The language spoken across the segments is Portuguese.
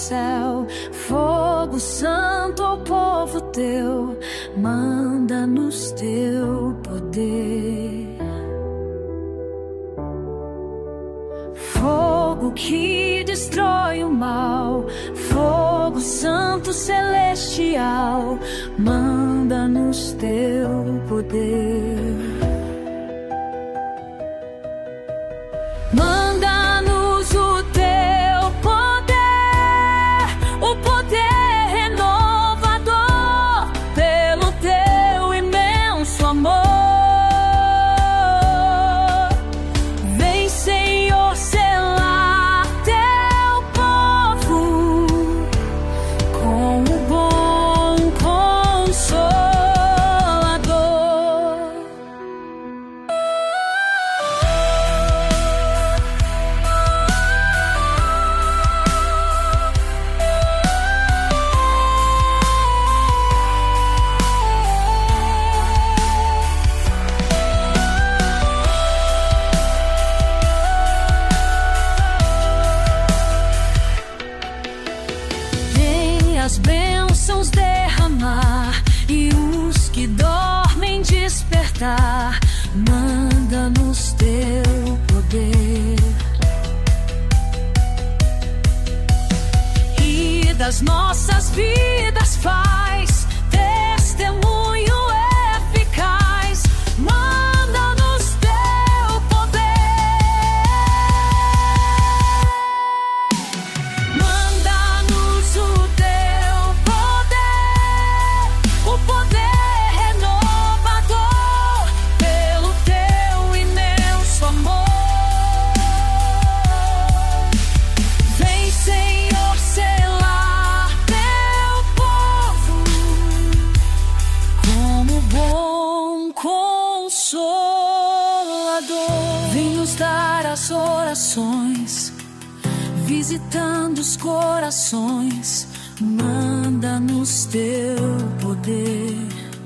céu. Fogo santo ao povo teu, manda-nos teu poder. Fogo que destrói o mal, fogo santo celestial, manda-nos teu poder. Manda-nos o teu poder, o poder renovador, pelo teu imenso amor. Vem, Senhor, selar teu povo com o bom Consolador. Vem as bênçãos derramar e os que dormem despertar. Manda-nos teu poder. E das nossas vidas faz testemunho eficaz. Manda-nos teu poder. Manda-nos o teu poder, o poder renovador, pelo teu imenso amor. Vem, Senhor, selar teu povo como bom Consolador. Vem nos dar as orações, visitando os corações. Manda-nos teu poder.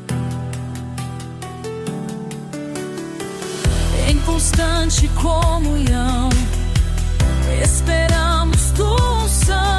Em constante comunhão, esperamos tua unção.